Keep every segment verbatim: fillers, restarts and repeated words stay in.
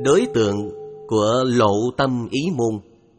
Đối tượng của lộ tâm ý môn.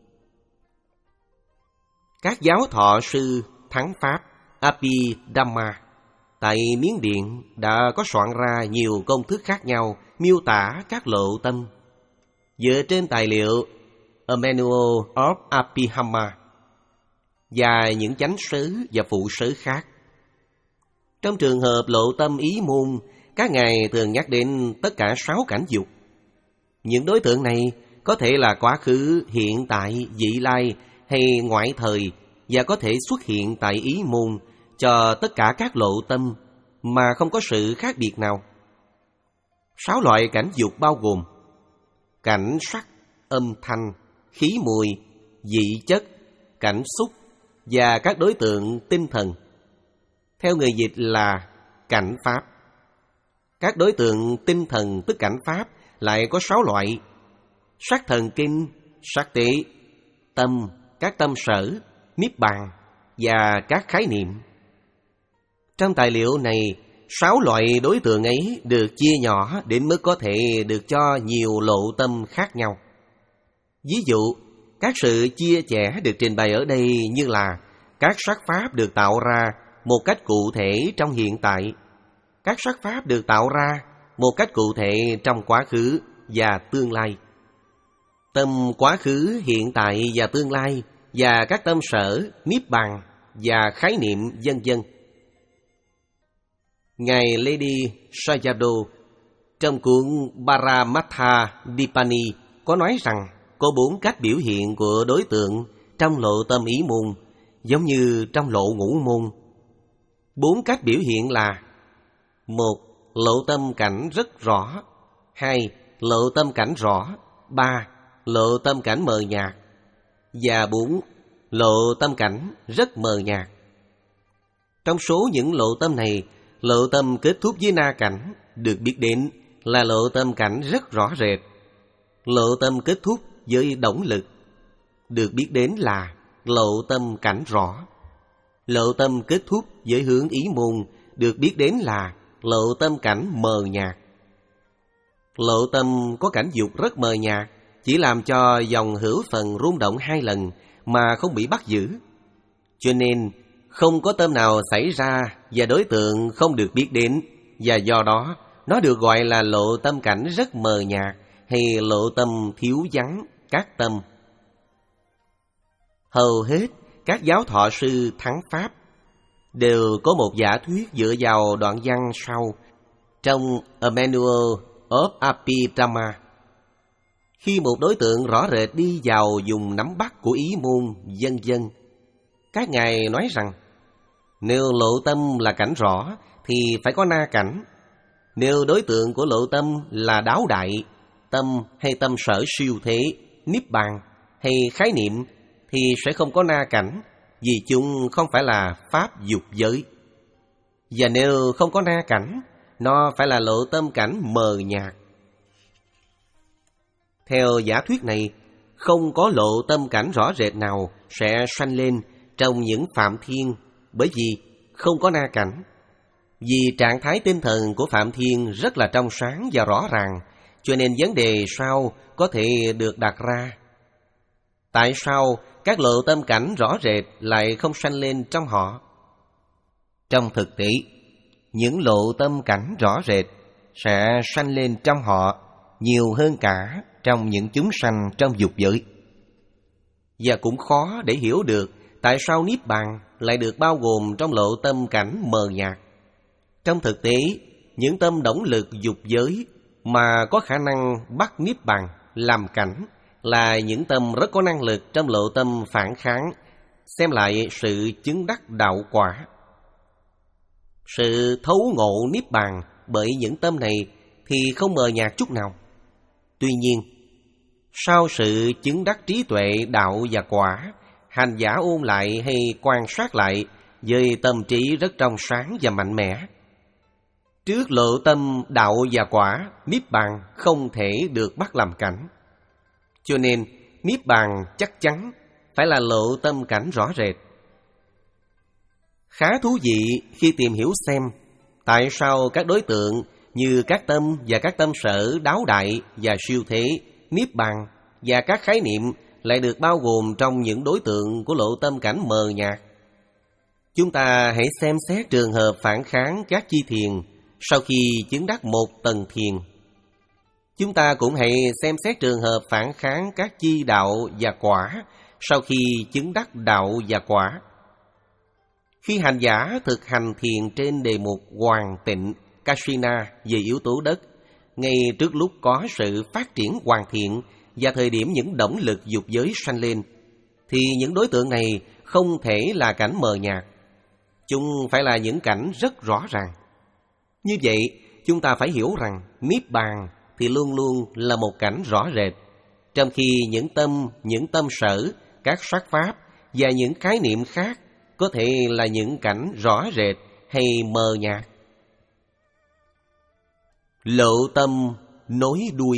Các giáo thọ sư thắng Pháp Abhidhamma tại Miến Điện đã có soạn ra nhiều công thức khác nhau miêu tả các lộ tâm dựa trên tài liệu A Manual of Abhidhamma và những chánh xứ và phụ xứ khác. Trong trường hợp lộ tâm ý môn, các ngài thường nhắc đến tất cả sáu cảnh dục. Những đối tượng này có thể là quá khứ, hiện tại, vị lai hay ngoại thời và có thể xuất hiện tại ý môn cho tất cả các lộ tâm mà không có sự khác biệt nào. Sáu loại cảnh dục bao gồm cảnh sắc, âm thanh, khí mùi, vị chất, cảnh xúc và các đối tượng tinh thần. Theo người dịch là cảnh pháp. Các đối tượng tinh thần tức cảnh pháp lại có sáu loại: sắc thần kinh, sắc tế, tâm, các tâm sở, niết bàn và các khái niệm. Trong tài liệu này, sáu loại đối tượng ấy được chia nhỏ đến mức có thể được cho nhiều lộ tâm khác nhau. Ví dụ, các sự chia sẻ được trình bày ở đây như là các sắc pháp được tạo ra một cách cụ thể trong hiện tại, các sắc pháp được tạo ra một cách cụ thể trong quá khứ và tương lai, tâm quá khứ, hiện tại và tương lai, và các tâm sở, niết bàn và khái niệm vân vân. Ngài Lady Sayadaw trong cuốn Paramattha Dipani có nói rằng có bốn cách biểu hiện của đối tượng trong lộ tâm ý môn giống như trong lộ ngũ môn. Bốn cách biểu hiện là: một, lộ tâm cảnh rất rõ; hai, lộ tâm cảnh rõ; ba, lộ tâm cảnh mờ nhạt; và bốn, lộ tâm cảnh rất mờ nhạt. Trong số những lộ tâm này, lộ tâm kết thúc với na cảnh được biết đến là lộ tâm cảnh rất rõ rệt. Lộ tâm kết thúc với đổng lực được biết đến là lộ tâm cảnh rõ. Lộ tâm kết thúc với hướng ý môn được biết đến là lộ tâm cảnh mờ nhạt. Lộ tâm có cảnh dục rất mờ nhạt, chỉ làm cho dòng hữu phần rung động hai lần mà không bị bắt giữ. Cho nên không có tâm nào xảy ra và đối tượng không được biết đến, và do đó nó được gọi là lộ tâm cảnh rất mờ nhạt hay lộ tâm thiếu vắng các tâm. Hầu hết các giáo thọ sư thắng Pháp đều có một giả thuyết dựa vào đoạn văn sau trong A Manual of Abhidhamma. Khi một đối tượng rõ rệt đi vào vùng nắm bắt của ý môn vân vân, các ngài nói rằng nếu lộ tâm là cảnh rõ thì phải có na cảnh. Nếu đối tượng của lộ tâm là đáo đại, tâm hay tâm sở siêu thế, niết bàn hay khái niệm thì sẽ không có na cảnh, vì chúng không phải là pháp dục giới. Và nếu không có na cảnh, nó phải là lộ tâm cảnh mờ nhạt. Theo giả thuyết này, không có lộ tâm cảnh rõ rệt nào sẽ sanh lên trong những Phạm Thiên, bởi vì không có na cảnh. Vì trạng thái tinh thần của Phạm Thiên rất là trong sáng và rõ ràng, cho nên vấn đề sau có thể được đặt ra: tại sao các lộ tâm cảnh rõ rệt lại không sanh lên trong họ? Trong thực tế, những lộ tâm cảnh rõ rệt sẽ sanh lên trong họ nhiều hơn cả trong những chúng sanh trong dục giới. Và cũng khó để hiểu được tại sao niết bàn lại được bao gồm trong lộ tâm cảnh mờ nhạt. Trong thực tế, những tâm đổng lực dục giới mà có khả năng bắt niết bàn làm cảnh là những tâm rất có năng lực trong lộ tâm phản kháng, xem lại sự chứng đắc đạo quả. Sự thấu ngộ niết bàn bởi những tâm này thì không mờ nhạt chút nào. Tuy nhiên, sau sự chứng đắc trí tuệ đạo và quả, hành giả ôn lại hay quan sát lại với tâm trí rất trong sáng và mạnh mẽ. Trước lộ tâm đạo và quả, niết bàn không thể được bắt làm cảnh. Cho nên niết bàn chắc chắn phải là lộ tâm cảnh rõ rệt. Khá thú vị khi tìm hiểu xem tại sao các đối tượng như các tâm và các tâm sở đáo đại và siêu thế, niết bàn và các khái niệm lại được bao gồm trong những đối tượng của lộ tâm cảnh mờ nhạt. Chúng ta hãy xem xét trường hợp phản kháng các chi thiền sau khi chứng đắc một tầng thiền. Chúng ta cũng hãy xem xét trường hợp phản kháng các chi đạo và quả sau khi chứng đắc đạo và quả. Khi hành giả thực hành thiền trên đề mục hoàn tịnh Kasina về yếu tố đất, ngay trước lúc có sự phát triển hoàn thiện và thời điểm những động lực dục giới sanh lên, thì những đối tượng này không thể là cảnh mờ nhạt. Chúng phải là những cảnh rất rõ ràng. Như vậy, chúng ta phải hiểu rằng Niết Bàn thì luôn luôn là một cảnh rõ rệt, trong khi những tâm, những tâm sở, các sắc pháp và những khái niệm khác có thể là những cảnh rõ rệt hay mờ nhạt. Lộ tâm nối đuôi.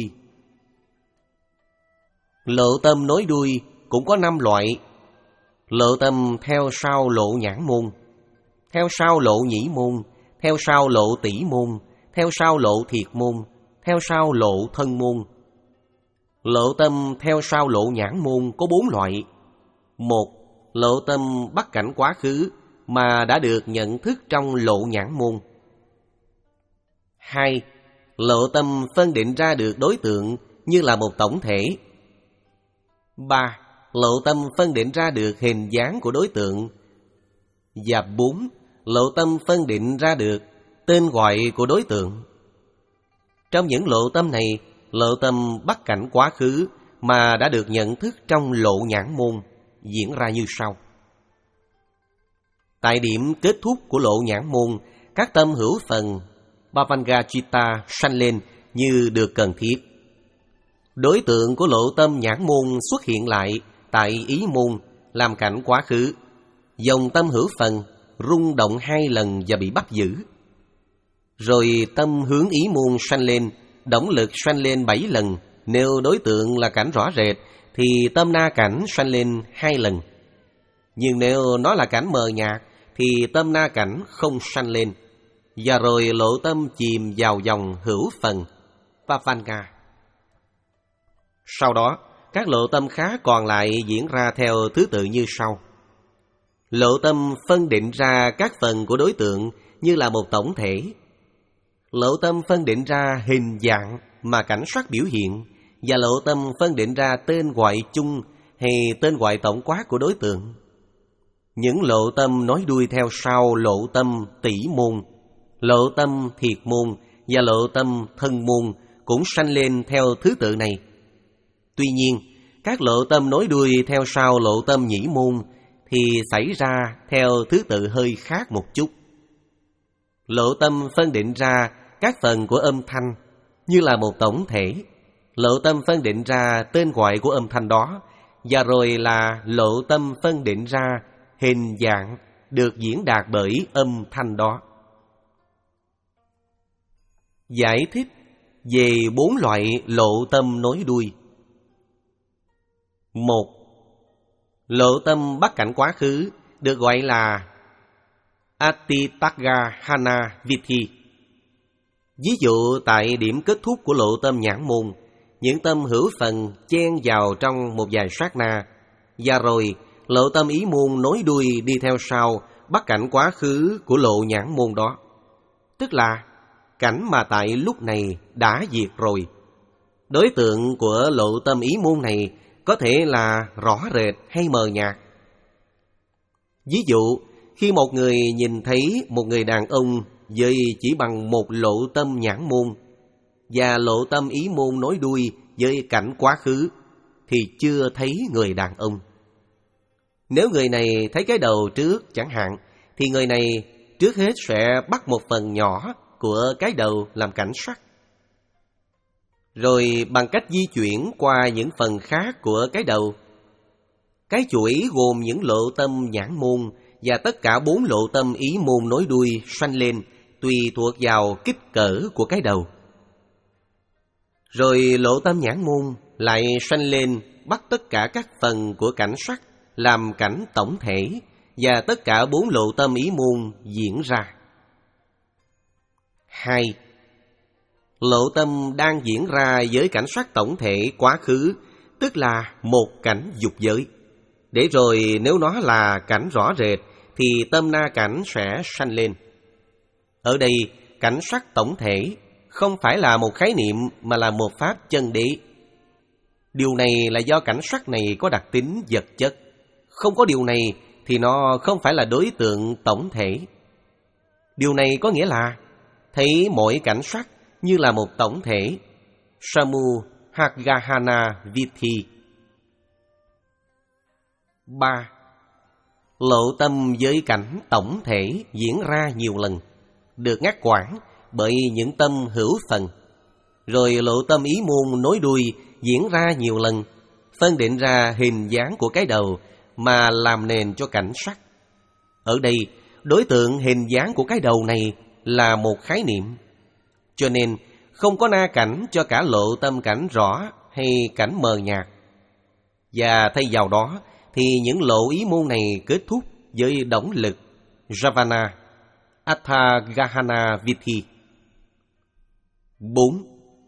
Lộ tâm nối đuôi cũng có năm loại. Lộ tâm theo sau lộ nhãn môn, theo sau lộ nhĩ môn, theo sau lộ tỷ môn, theo sau lộ thiệt môn, theo sau lộ thân môn. Lộ tâm theo sau lộ nhãn môn có bốn loại. Một, lộ tâm bắt cảnh quá khứ mà đã được nhận thức trong lộ nhãn môn. Hai, lộ tâm phân định ra được đối tượng như là một tổng thể. Ba, lộ tâm phân định ra được hình dáng của đối tượng. Và bốn, lộ tâm phân định ra được tên gọi của đối tượng. Trong những lộ tâm này, lộ tâm bắt cảnh quá khứ mà đã được nhận thức trong lộ nhãn môn diễn ra như sau. Tại điểm kết thúc của lộ nhãn môn, các tâm hữu phần Bhavangajita sanh lên như được cần thiết. Đối tượng của lộ tâm nhãn môn xuất hiện lại tại ý môn làm cảnh quá khứ. Dòng tâm hữu phần rung động hai lần và bị bắt giữ. Rồi tâm hướng ý môn sanh lên, động lực sanh lên bảy lần. Nếu đối tượng là cảnh rõ rệt thì tâm na cảnh sanh lên hai lần. Nhưng nếu nó là cảnh mờ nhạt thì tâm na cảnh không sanh lên. Và rồi lộ tâm chìm vào dòng hữu phần Pavanga. Sau đó, các lộ tâm khác còn lại diễn ra theo thứ tự như sau. Lộ tâm phân định ra các phần của đối tượng như là một tổng thể. Lộ tâm phân định ra hình dạng mà cảnh sắc biểu hiện, và lộ tâm phân định ra tên gọi chung hay tên gọi tổng quát của đối tượng. Những lộ tâm nối đuôi theo sau lộ tâm tỷ môn, lộ tâm thiệt môn và lộ tâm thân môn cũng sanh lên theo thứ tự này. Tuy nhiên, các lộ tâm nối đuôi theo sau lộ tâm nhĩ môn thì xảy ra theo thứ tự hơi khác một chút. Lộ tâm phân định ra các phần của âm thanh như là một tổng thể. Lộ tâm phân định ra tên gọi của âm thanh đó, và rồi là lộ tâm phân định ra hình dạng được diễn đạt bởi âm thanh đó. Giải thích về bốn loại lộ tâm nối đuôi. Một, lộ tâm bắt cảnh quá khứ được gọi là Atitagahana Vithi. Ví dụ tại điểm kết thúc của lộ tâm nhãn môn, những tâm hữu phần chen vào trong một vài sát na, và rồi lộ tâm ý môn nối đuôi đi theo sau bắt cảnh quá khứ của lộ nhãn môn đó. Tức là cảnh mà tại lúc này đã diệt rồi. Đối tượng của lộ tâm ý môn này có thể là rõ rệt hay mờ nhạt. Ví dụ, khi một người nhìn thấy một người đàn ông với chỉ bằng một lộ tâm nhãn môn và lộ tâm ý môn nối đuôi với cảnh quá khứ thì chưa thấy người đàn ông. Nếu người này thấy cái đầu trước chẳng hạn, thì người này trước hết sẽ bắt một phần nhỏ của cái đầu làm cảnh sắc. Rồi bằng cách di chuyển qua những phần khác của cái đầu, cái chuỗi gồm những lộ tâm nhãn môn và tất cả bốn lộ tâm ý môn nối đuôi sanh lên tùy thuộc vào kích cỡ của cái đầu. Rồi lộ tâm nhãn môn lại sanh lên bắt tất cả các phần của cảnh sắc làm cảnh tổng thể, và tất cả bốn lộ tâm ý môn diễn ra. Hai, Lộ tâm đang diễn ra với cảnh sắc tổng thể quá khứ, tức là một cảnh dục giới. Để rồi nếu nó là cảnh rõ rệt, thì tâm na cảnh sẽ sanh lên. Ở đây, cảnh sắc tổng thể không phải là một khái niệm mà là một pháp chân đế. Điều này là do cảnh sắc này có đặc tính vật chất. Không có điều này thì nó không phải là đối tượng tổng thể. Điều này có nghĩa là thấy mỗi cảnh sắc như là một tổng thể. Samu Hagahana Vithi. Ba. Lộ tâm với cảnh tổng thể diễn ra nhiều lần, được ngắt quãng bởi những tâm hữu phần. Rồi lộ tâm ý môn nối đuôi diễn ra nhiều lần, phân định ra hình dáng của cái đầu mà làm nền cho cảnh sắc. Ở đây, đối tượng hình dáng của cái đầu này là một khái niệm. Cho nên, không có na cảnh cho cả lộ tâm cảnh rõ hay cảnh mờ nhạt. Và thay vào đó, thì những lộ ý môn này kết thúc với động lực Ravana, Atthagahana Vithi. Bốn.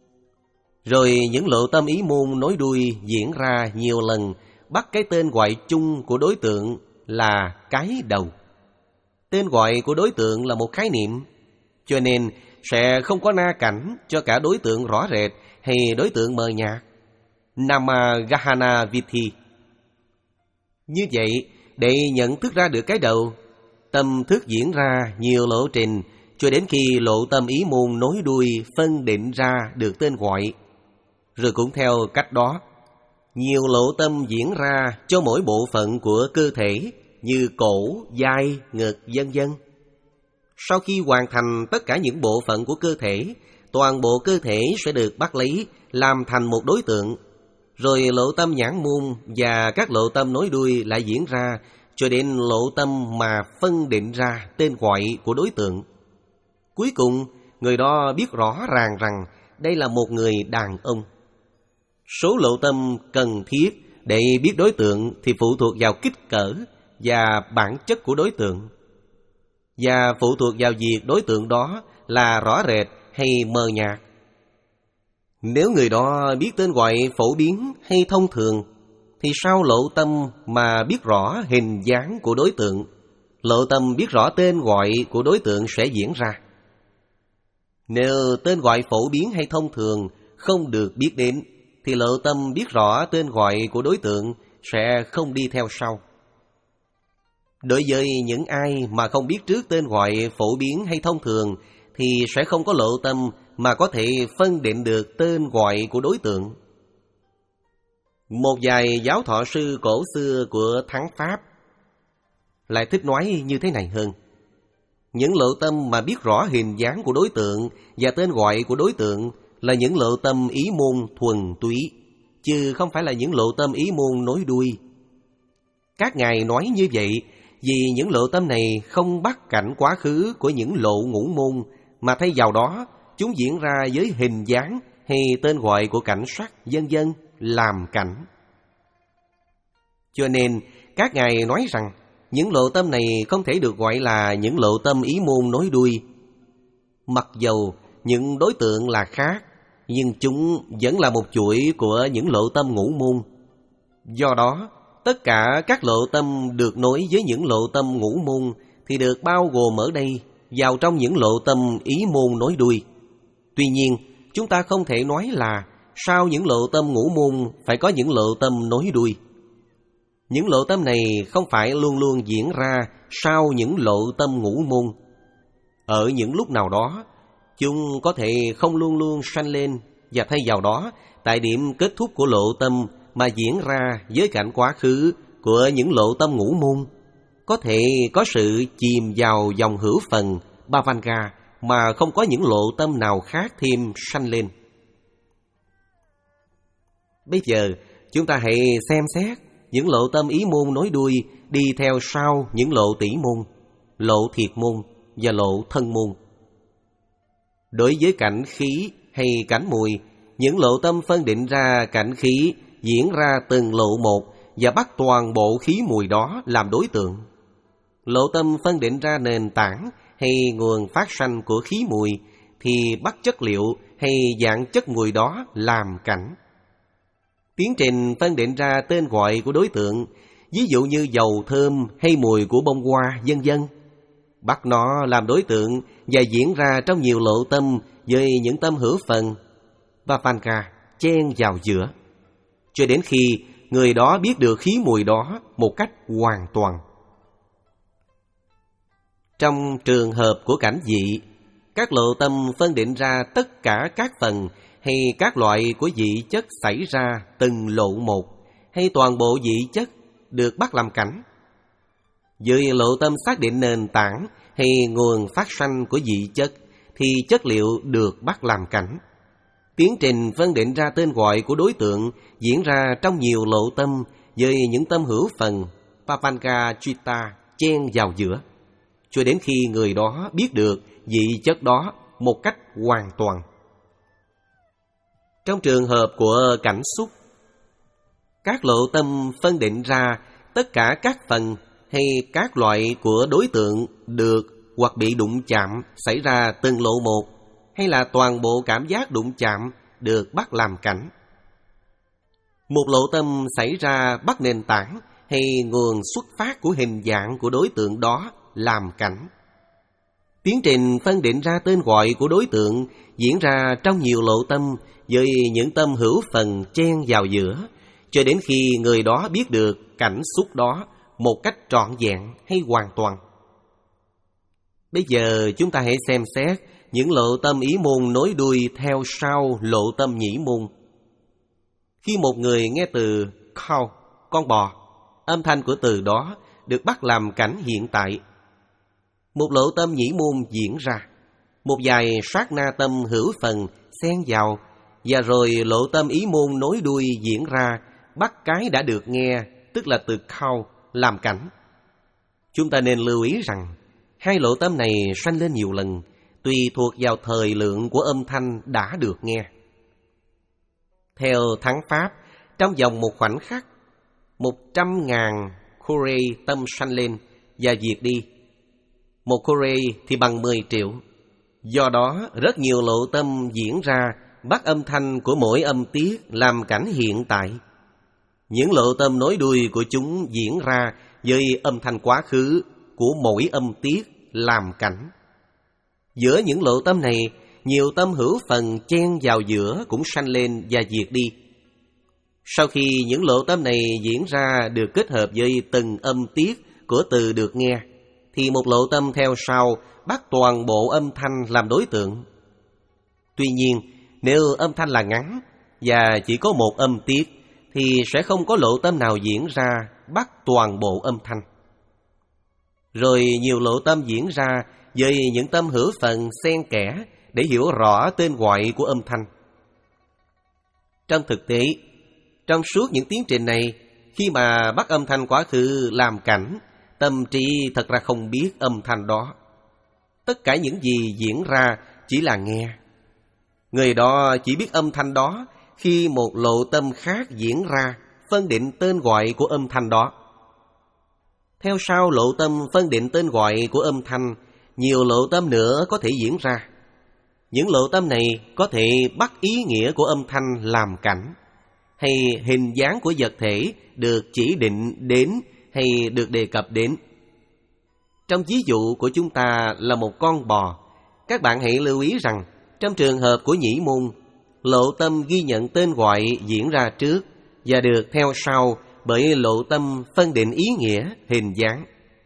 Rồi những lộ tâm ý môn nối đuôi diễn ra nhiều lần, bắt cái tên gọi chung của đối tượng là cái đầu. Tên gọi của đối tượng là một khái niệm, cho nên sẽ không có na cảnh cho cả đối tượng rõ rệt hay đối tượng mờ nhạt. Namagahana Vithi. Như vậy, để nhận thức ra được cái đầu, tâm thức diễn ra nhiều lộ trình cho đến khi lộ tâm ý môn nối đuôi phân định ra được tên gọi. Rồi cũng theo cách đó, nhiều lộ tâm diễn ra cho mỗi bộ phận của cơ thể như cổ, vai, ngực, vân vân. Sau khi hoàn thành tất cả những bộ phận của cơ thể, toàn bộ cơ thể sẽ được bắt lấy làm thành một đối tượng. Rồi lộ tâm nhãn môn và các lộ tâm nối đuôi lại diễn ra cho đến lộ tâm mà phân định ra tên gọi của đối tượng. Cuối cùng, người đó biết rõ ràng rằng đây là một người đàn ông. Số lộ tâm cần thiết để biết đối tượng thì phụ thuộc vào kích cỡ và bản chất của đối tượng, và phụ thuộc vào việc đối tượng đó là rõ rệt hay mờ nhạt. Nếu người đó biết tên gọi phổ biến hay thông thường, thì sao lộ tâm mà biết rõ hình dáng của đối tượng, lộ tâm biết rõ tên gọi của đối tượng sẽ diễn ra. Nếu tên gọi phổ biến hay thông thường không được biết đến, thì lộ tâm biết rõ tên gọi của đối tượng sẽ không đi theo sau. Đối với những ai mà không biết trước tên gọi phổ biến hay thông thường, thì sẽ không có lộ tâm mà có thể phân định được tên gọi của đối tượng. Một vài giáo thọ sư cổ xưa của Thắng Pháp lại thích nói như thế này hơn. Những lộ tâm mà biết rõ hình dáng của đối tượng và tên gọi của đối tượng là những lộ tâm ý môn thuần túy, chứ không phải là những lộ tâm ý môn nối đuôi. Các ngài nói như vậy vì những lộ tâm này không bắt cảnh quá khứ của những lộ ngũ môn, mà thay vào đó chúng diễn ra với hình dáng hay tên gọi của cảnh sắc vân vân làm cảnh. Cho nên các ngài nói rằng những lộ tâm này không thể được gọi là những lộ tâm ý môn nối đuôi. Mặc dầu những đối tượng là khác, nhưng chúng vẫn là một chuỗi của những lộ tâm ngũ môn. Do đó, tất cả các lộ tâm được nối với những lộ tâm ngũ môn thì được bao gồm ở đây vào trong những lộ tâm ý môn nối đuôi. Tuy nhiên, chúng ta không thể nói là sau những lộ tâm ngũ môn phải có những lộ tâm nối đuôi. Những lộ tâm này không phải luôn luôn diễn ra sau những lộ tâm ngũ môn. Ở những lúc nào đó, chúng có thể không luôn luôn sanh lên, và thay vào đó, tại điểm kết thúc của lộ tâm mà diễn ra với cảnh quá khứ của những lộ tâm ngũ môn, có thể có sự chìm vào dòng hữu phần Bhavanga mà không có những lộ tâm nào khác thêm sanh lên. Bây giờ, chúng ta hãy xem xét những lộ tâm ý môn nối đuôi đi theo sau những lộ tỷ môn, lộ thiệt môn và lộ thân môn. Đối với cảnh khí hay cảnh mùi, những lộ tâm phân định ra cảnh khí diễn ra từng lộ một và bắt toàn bộ khí mùi đó làm đối tượng. Lộ tâm phân định ra nền tảng hay nguồn phát sanh của khí mùi thì bắt chất liệu hay dạng chất mùi đó làm cảnh. Tiến trình phân định ra tên gọi của đối tượng, ví dụ như dầu thơm hay mùi của bông hoa, vân vân, bắt nó làm đối tượng và diễn ra trong nhiều lộ tâm với những tâm hữu phần Vapanga chen vào giữa, cho đến khi người đó biết được khí mùi đó một cách hoàn toàn. Trong trường hợp của cảnh dị, các lộ tâm phân định ra tất cả các phần hay các loại của dị chất xảy ra từng lộ một, hay toàn bộ dị chất được bắt làm cảnh. Với lộ tâm xác định nền tảng hay nguồn phát sanh của dị chất, thì chất liệu được bắt làm cảnh. Tiến trình phân định ra tên gọi của đối tượng diễn ra trong nhiều lộ tâm với những tâm hữu phần Papanga Chitta chen vào giữa, cho đến khi người đó biết được dị chất đó một cách hoàn toàn. Trong trường hợp của cảnh xúc, các lộ tâm phân định ra tất cả các phần hay các loại của đối tượng được hoặc bị đụng chạm xảy ra từng lộ một, hay là toàn bộ cảm giác đụng chạm được bắt làm cảnh. Một lộ tâm xảy ra bắt nền tảng hay nguồn xuất phát của hình dạng của đối tượng đó làm cảnh. Tiến trình phân định ra tên gọi của đối tượng diễn ra trong nhiều lộ tâm với những tâm hữu phần chen vào giữa, cho đến khi người đó biết được cảnh xúc đó một cách trọn vẹn hay hoàn toàn. Bây giờ chúng ta hãy xem xét những lộ tâm ý môn nối đuôi theo sau lộ tâm nhĩ môn. Khi một người nghe từ cow, con bò, âm thanh của từ đó được bắt làm cảnh hiện tại. Một lộ tâm nhĩ môn diễn ra, một vài sát na tâm hữu phần xen vào, và rồi lộ tâm ý môn nối đuôi diễn ra, bắt cái đã được nghe, tức là từ cow, làm cảnh. Chúng ta nên lưu ý rằng hai lộ tâm này sanh lên nhiều lần, tùy thuộc vào thời lượng của âm thanh đã được nghe. Theo thắng pháp, trong vòng một khoảnh khắc, một trăm ngàn kore tâm sanh lên và diệt đi. Một kore thì bằng mười triệu. Do đó, rất nhiều lộ tâm diễn ra, bắt âm thanh của mỗi âm tiết làm cảnh hiện tại. Những lộ tâm nối đuôi của chúng diễn ra với âm thanh quá khứ của mỗi âm tiết làm cảnh. Giữa những lộ tâm này, nhiều tâm hữu phần chen vào giữa cũng sanh lên và diệt đi. Sau khi những lộ tâm này diễn ra được kết hợp với từng âm tiết của từ được nghe, thì một lộ tâm theo sau bắt toàn bộ âm thanh làm đối tượng. Tuy nhiên, nếu âm thanh là ngắn và chỉ có một âm tiết, thì sẽ không có lộ tâm nào diễn ra bắt toàn bộ âm thanh. Rồi nhiều lộ tâm diễn ra với những tâm hữu phần xen kẽ để hiểu rõ tên gọi của âm thanh. Trong thực tế, trong suốt những tiến trình này, khi mà bắt âm thanh quá khứ làm cảnh, tâm trí thật ra không biết âm thanh đó. Tất cả những gì diễn ra chỉ là nghe. Người đó chỉ biết âm thanh đó khi một lộ tâm khác diễn ra, phân định tên gọi của âm thanh đó. Theo sau lộ tâm phân định tên gọi của âm thanh, nhiều lộ tâm nữa có thể diễn ra. Những lộ tâm này có thể bắt ý nghĩa của âm thanh làm cảnh, hay hình dáng của vật thể được chỉ định đến hay được đề cập đến. Trong ví dụ của chúng ta là một con bò, các bạn hãy lưu ý rằng trong trường hợp của nhĩ môn, lộ tâm ghi nhận tên gọi diễn ra trước và được theo sau bởi lộ tâm phân định ý nghĩa, hình dáng.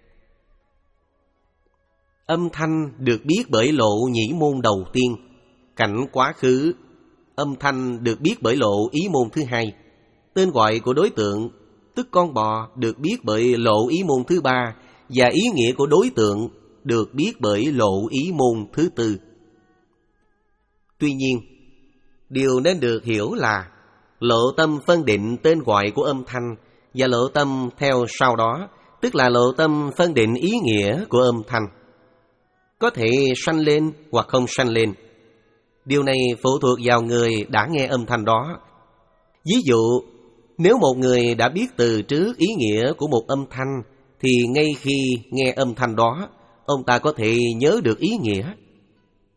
Âm thanh được biết bởi lộ nhĩ môn đầu tiên, cảnh quá khứ. Âm thanh được biết bởi lộ ý môn thứ hai. Tên gọi của đối tượng, tức con bò, được biết bởi lộ ý môn thứ ba, và ý nghĩa của đối tượng được biết bởi lộ ý môn thứ tư. Tuy nhiên, điều nên được hiểu là lộ tâm phân định tên gọi của âm thanh và lộ tâm theo sau đó, tức là lộ tâm phân định ý nghĩa của âm thanh, có thể sanh lên hoặc không sanh lên. Điều này phụ thuộc vào người đã nghe âm thanh đó. Ví dụ, nếu một người đã biết từ trước ý nghĩa của một âm thanh, thì ngay khi nghe âm thanh đó, ông ta có thể nhớ được ý nghĩa.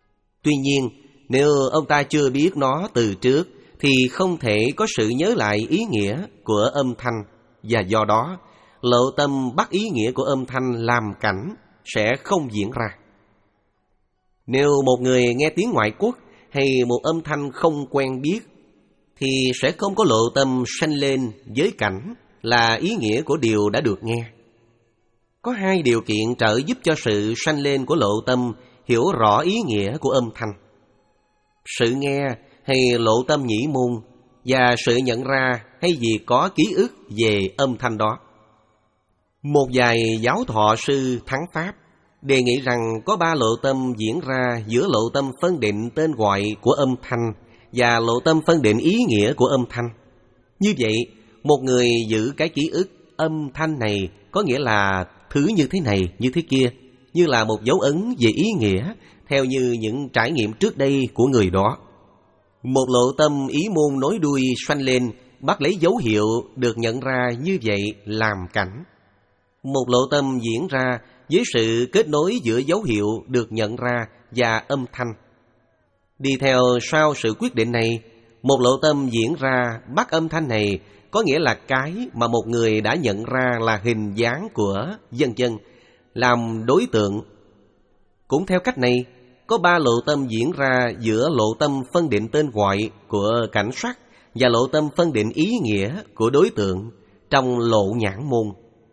Tuy nhiên, nếu ông ta chưa biết nó từ trước thì không thể có sự nhớ lại ý nghĩa của âm thanh, và do đó lộ tâm bắt ý nghĩa của âm thanh làm cảnh sẽ không diễn ra. Nếu một người nghe tiếng ngoại quốc hay một âm thanh không quen biết thì sẽ không có lộ tâm sanh lên với cảnh là ý nghĩa của điều đã được nghe. Có hai điều kiện trợ giúp cho sự sanh lên của lộ tâm hiểu rõ ý nghĩa của âm thanh: sự nghe hay lộ tâm nhĩ môn, và sự nhận ra hay vì có ký ức về âm thanh đó. Một vài giáo thọ sư thắng Pháp đề nghị rằng có ba lộ tâm diễn ra giữa lộ tâm phân định tên gọi của âm thanh và lộ tâm phân định ý nghĩa của âm thanh. Như vậy, một người giữ cái ký ức âm thanh này có nghĩa là thứ như thế này, như thế kia, như là một dấu ấn về ý nghĩa theo như những trải nghiệm trước đây của người đó. Một lộ tâm ý môn nối đuôi sanh lên bắt lấy dấu hiệu được nhận ra như vậy làm cảnh. Một lộ tâm diễn ra với sự kết nối giữa dấu hiệu được nhận ra và âm thanh. Đi theo sau sự quyết định này, một lộ tâm diễn ra bắt âm thanh này có nghĩa là cái mà một người đã nhận ra là hình dáng của vân vân làm đối tượng. Cũng theo cách này, có ba lộ tâm diễn ra giữa lộ tâm phân định tên gọi của cảnh sắc và lộ tâm phân định ý nghĩa của đối tượng trong lộ nhãn môn.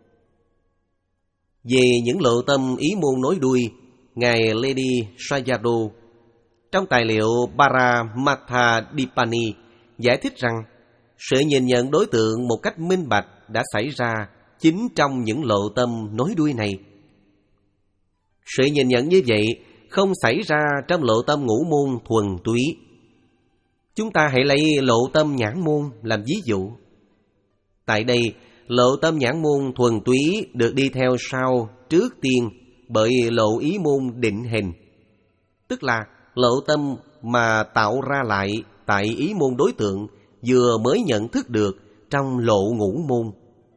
Về những lộ tâm ý môn nối đuôi, Ngài Ledi Sayadaw trong tài liệu Paramattha-dipani giải thích rằng sự nhìn nhận đối tượng một cách minh bạch đã xảy ra chính trong những lộ tâm nối đuôi này. Sự nhìn nhận như vậy không xảy ra trong lộ tâm ngũ môn thuần túy. Chúng ta hãy lấy lộ tâm nhãn môn làm ví dụ. Tại đây, lộ tâm nhãn môn thuần túy được đi theo sau trước tiên bởi lộ ý môn định hình, tức là lộ tâm mà tạo ra lại tại ý môn đối tượng vừa mới nhận thức được trong lộ ngũ môn.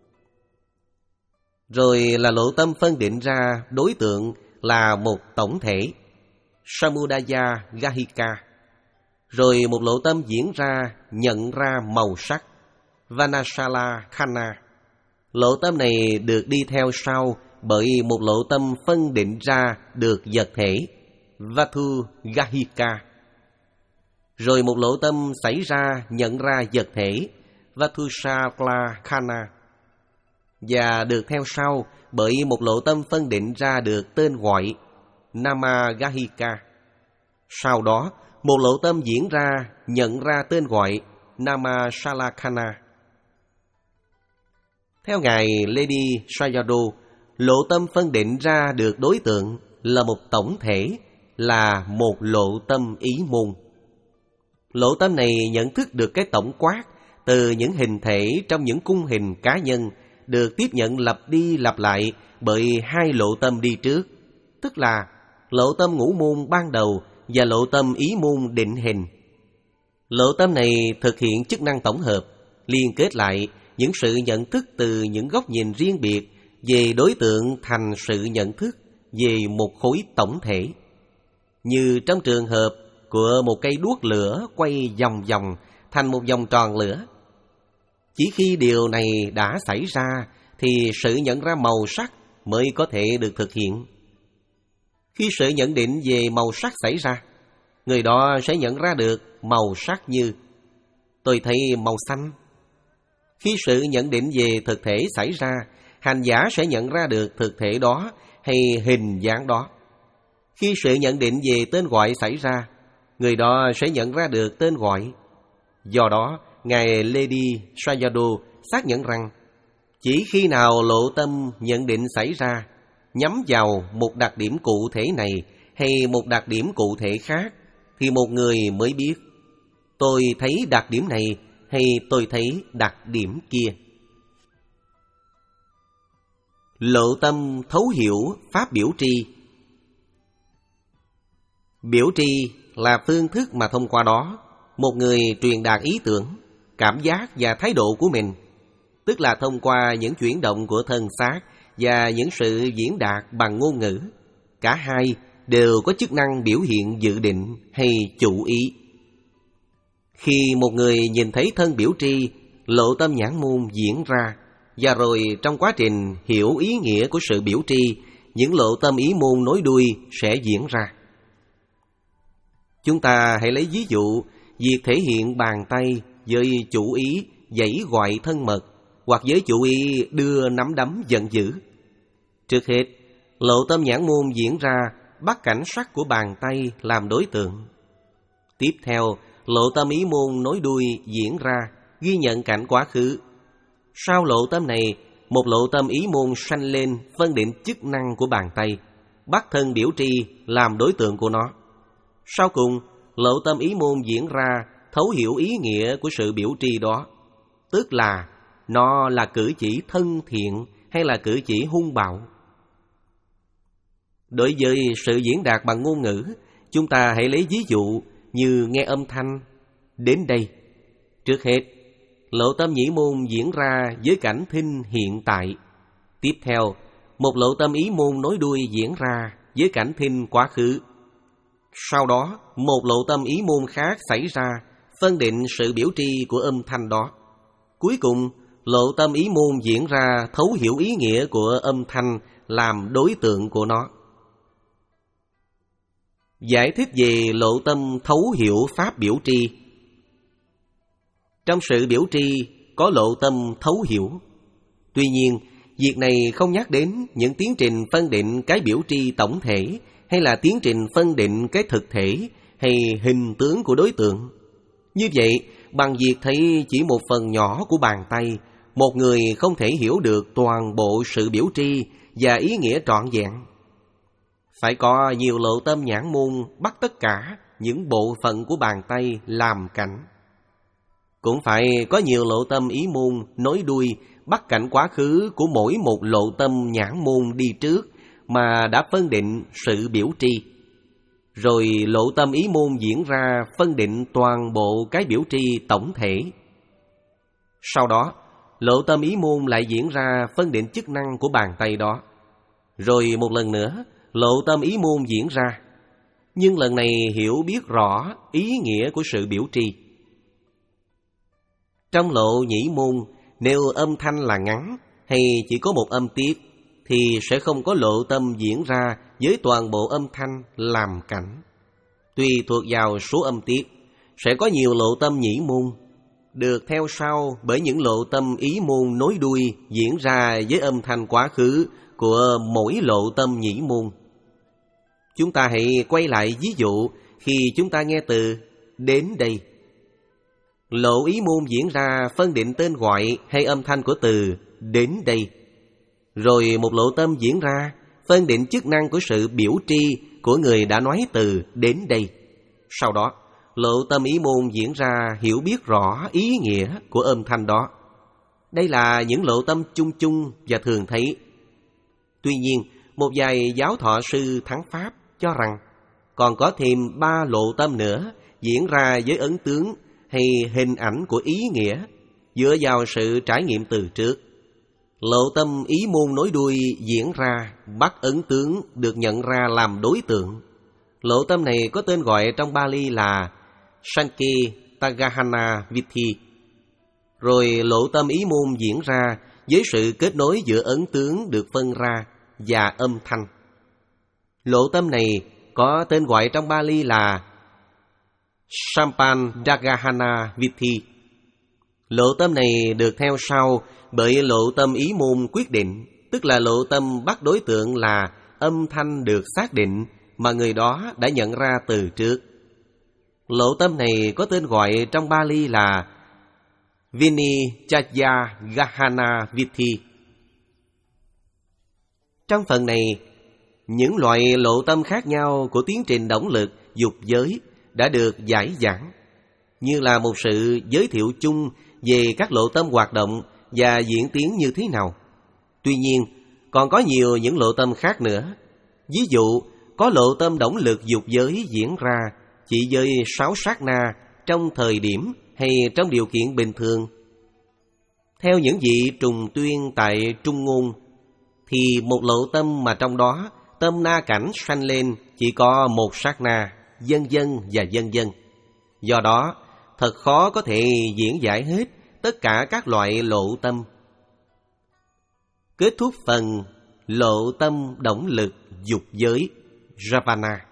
Rồi là lộ tâm phân định ra đối tượng là một tổng thể, Samudaya Gahika. Rồi một lộ tâm diễn ra nhận ra màu sắc, Vanasala Khana. Lộ tâm này được đi theo sau bởi một lộ tâm phân định ra được vật thể, Vatu Gahika. Rồi một lộ tâm xảy ra nhận ra vật thể, Vatusakla Khana. Và được theo sau bởi một lộ tâm phân định ra được tên gọi, Nama Gahika. Sau đó, một lộ tâm diễn ra nhận ra tên gọi, Nama Salakhana. Theo Ngài Ledi Sayadaw, lộ tâm phân định ra được đối tượng là một tổng thể, là một lộ tâm ý môn. Lộ tâm này nhận thức được cái tổng quát từ những hình thể trong những cung hình cá nhân được tiếp nhận lặp đi lặp lại bởi hai lộ tâm đi trước, tức là lộ tâm ngũ môn ban đầu và lộ tâm ý môn định hình. Lộ tâm này thực hiện chức năng tổng hợp, liên kết lại những sự nhận thức từ những góc nhìn riêng biệt về đối tượng thành sự nhận thức về một khối tổng thể. Như trong trường hợp của một cây đuốc lửa quay vòng vòng thành một vòng tròn lửa. Chỉ khi điều này đã xảy ra thì sự nhận ra màu sắc mới có thể được thực hiện. Khi sự nhận định về màu sắc xảy ra, người đó sẽ nhận ra được màu sắc như tôi thấy màu xanh. Khi sự nhận định về thực thể xảy ra, hành giả sẽ nhận ra được thực thể đó hay hình dáng đó. Khi sự nhận định về tên gọi xảy ra, người đó sẽ nhận ra được tên gọi. Do đó, Ngài Ledi Sayadaw xác nhận rằng chỉ khi nào lộ tâm nhận định xảy ra nhắm vào một đặc điểm cụ thể này hay một đặc điểm cụ thể khác thì một người mới biết tôi thấy đặc điểm này hay tôi thấy đặc điểm kia. Lộ tâm thấu hiểu pháp biểu tri. Biểu tri là phương thức mà thông qua đó một người truyền đạt ý tưởng, cảm giác và thái độ của mình, tức là thông qua những chuyển động của thân xác và những sự diễn đạt bằng ngôn ngữ. Cả hai đều có chức năng biểu hiện dự định hay chủ ý. Khi một người nhìn thấy thân biểu tri, lộ tâm nhãn môn diễn ra, và rồi trong quá trình hiểu ý nghĩa của sự biểu tri, những lộ tâm ý môn nối đuôi sẽ diễn ra. Chúng ta hãy lấy ví dụ việc thể hiện bàn tay với chủ ý giãy gọi thân mật, hoặc với chủ ý đưa nắm đấm giận dữ. Trước hết, lộ tâm nhãn môn diễn ra bắt cảnh sắc của bàn tay làm đối tượng. Tiếp theo, lộ tâm ý môn nối đuôi diễn ra ghi nhận cảnh quá khứ. Sau lộ tâm này, một lộ tâm ý môn sanh lên phân định chức năng của bàn tay, bắt thân biểu tri làm đối tượng của nó. Sau cùng, lộ tâm ý môn diễn ra thấu hiểu ý nghĩa của sự biểu tri đó, tức là nó là cử chỉ thân thiện hay là cử chỉ hung bạo. Đối với sự diễn đạt bằng ngôn ngữ, chúng ta hãy lấy ví dụ như nghe âm thanh đến đây. Trước hết, lộ tâm nhĩ môn diễn ra với cảnh thinh hiện tại. Tiếp theo, một lộ tâm ý môn nối đuôi diễn ra với cảnh thinh quá khứ. Sau đó, một lộ tâm ý môn khác xảy ra phân định sự biểu tri của âm thanh đó. Cuối cùng, lộ tâm ý môn diễn ra thấu hiểu ý nghĩa của âm thanh làm đối tượng của nó. Giải thích về lộ tâm thấu hiểu pháp biểu tri. Trong sự biểu tri có lộ tâm thấu hiểu. Tuy nhiên, việc này không nhắc đến những tiến trình phân định cái biểu tri tổng thể, hay là tiến trình phân định cái thực thể hay hình tướng của đối tượng. Như vậy, bằng việc thấy chỉ một phần nhỏ của bàn tay, một người không thể hiểu được toàn bộ sự biểu tri và ý nghĩa trọn vẹn. Phải có nhiều lộ tâm nhãn môn bắt tất cả những bộ phận của bàn tay làm cảnh. Cũng phải có nhiều lộ tâm ý môn nối đuôi bắt cảnh quá khứ của mỗi một lộ tâm nhãn môn đi trước mà đã phân định sự biểu tri. Rồi lộ tâm ý môn diễn ra phân định toàn bộ cái biểu tri tổng thể. Sau đó, lộ tâm ý môn lại diễn ra phân định chức năng của bàn tay đó. Rồi một lần nữa, lộ tâm ý môn diễn ra, nhưng lần này hiểu biết rõ ý nghĩa của sự biểu tri. Trong lộ nhĩ môn, nếu âm thanh là ngắn hay chỉ có một âm tiết, thì sẽ không có lộ tâm diễn ra với toàn bộ âm thanh làm cảnh. Tùy thuộc vào số âm tiết, sẽ có nhiều lộ tâm nhĩ môn, được theo sau bởi những lộ tâm ý môn nối đuôi diễn ra với âm thanh quá khứ của mỗi lộ tâm nhĩ môn. Chúng ta hãy quay lại ví dụ khi chúng ta nghe từ đến đây. Lộ ý môn diễn ra phân định tên gọi hay âm thanh của từ đến đây. Rồi một lộ tâm diễn ra phân định chức năng của sự biểu tri của người đã nói từ đến đây. Sau đó, lộ tâm ý môn diễn ra hiểu biết rõ ý nghĩa của âm thanh đó. Đây là những lộ tâm chung chung và thường thấy. Tuy nhiên, một vài giáo thọ sư thắng Pháp cho rằng còn có thêm ba lộ tâm nữa diễn ra với ấn tướng hay hình ảnh của ý nghĩa dựa vào sự trải nghiệm từ trước. Lộ tâm ý môn nối đuôi diễn ra bắt ấn tướng được nhận ra làm đối tượng. Lộ tâm này có tên gọi trong Bali là Sanketagahana Vithi. Rồi lộ tâm ý môn diễn ra với sự kết nối giữa ấn tướng được phân ra và âm thanh. Lộ tâm này có tên gọi trong Bali là Sampandagahana Vithi. Lộ tâm này được theo sau bởi lộ tâm ý môn quyết định, tức là lộ tâm bắt đối tượng là âm thanh được xác định mà người đó đã nhận ra từ trước. Lộ tâm này có tên gọi trong Bali là Vinichayagahana Vithi. Trong phần này, những loại lộ tâm khác nhau của tiến trình động lực dục giới đã được giải giảng, như là một sự giới thiệu chung về các lộ tâm hoạt động và diễn tiến như thế nào. Tuy nhiên, còn có nhiều những lộ tâm khác nữa. Ví dụ, có lộ tâm động lực dục giới diễn ra chỉ với sáu sát na trong thời điểm hay trong điều kiện bình thường. Theo những vị trùng tuyên tại Trung Ngôn, thì một lộ tâm mà trong đó tâm na cảnh sanh lên chỉ có một sát na, vân vân và vân vân. Do đó, thật khó có thể diễn giải hết tất cả các loại lộ tâm. Kết thúc phần lộ tâm động lực dục giới Ravana.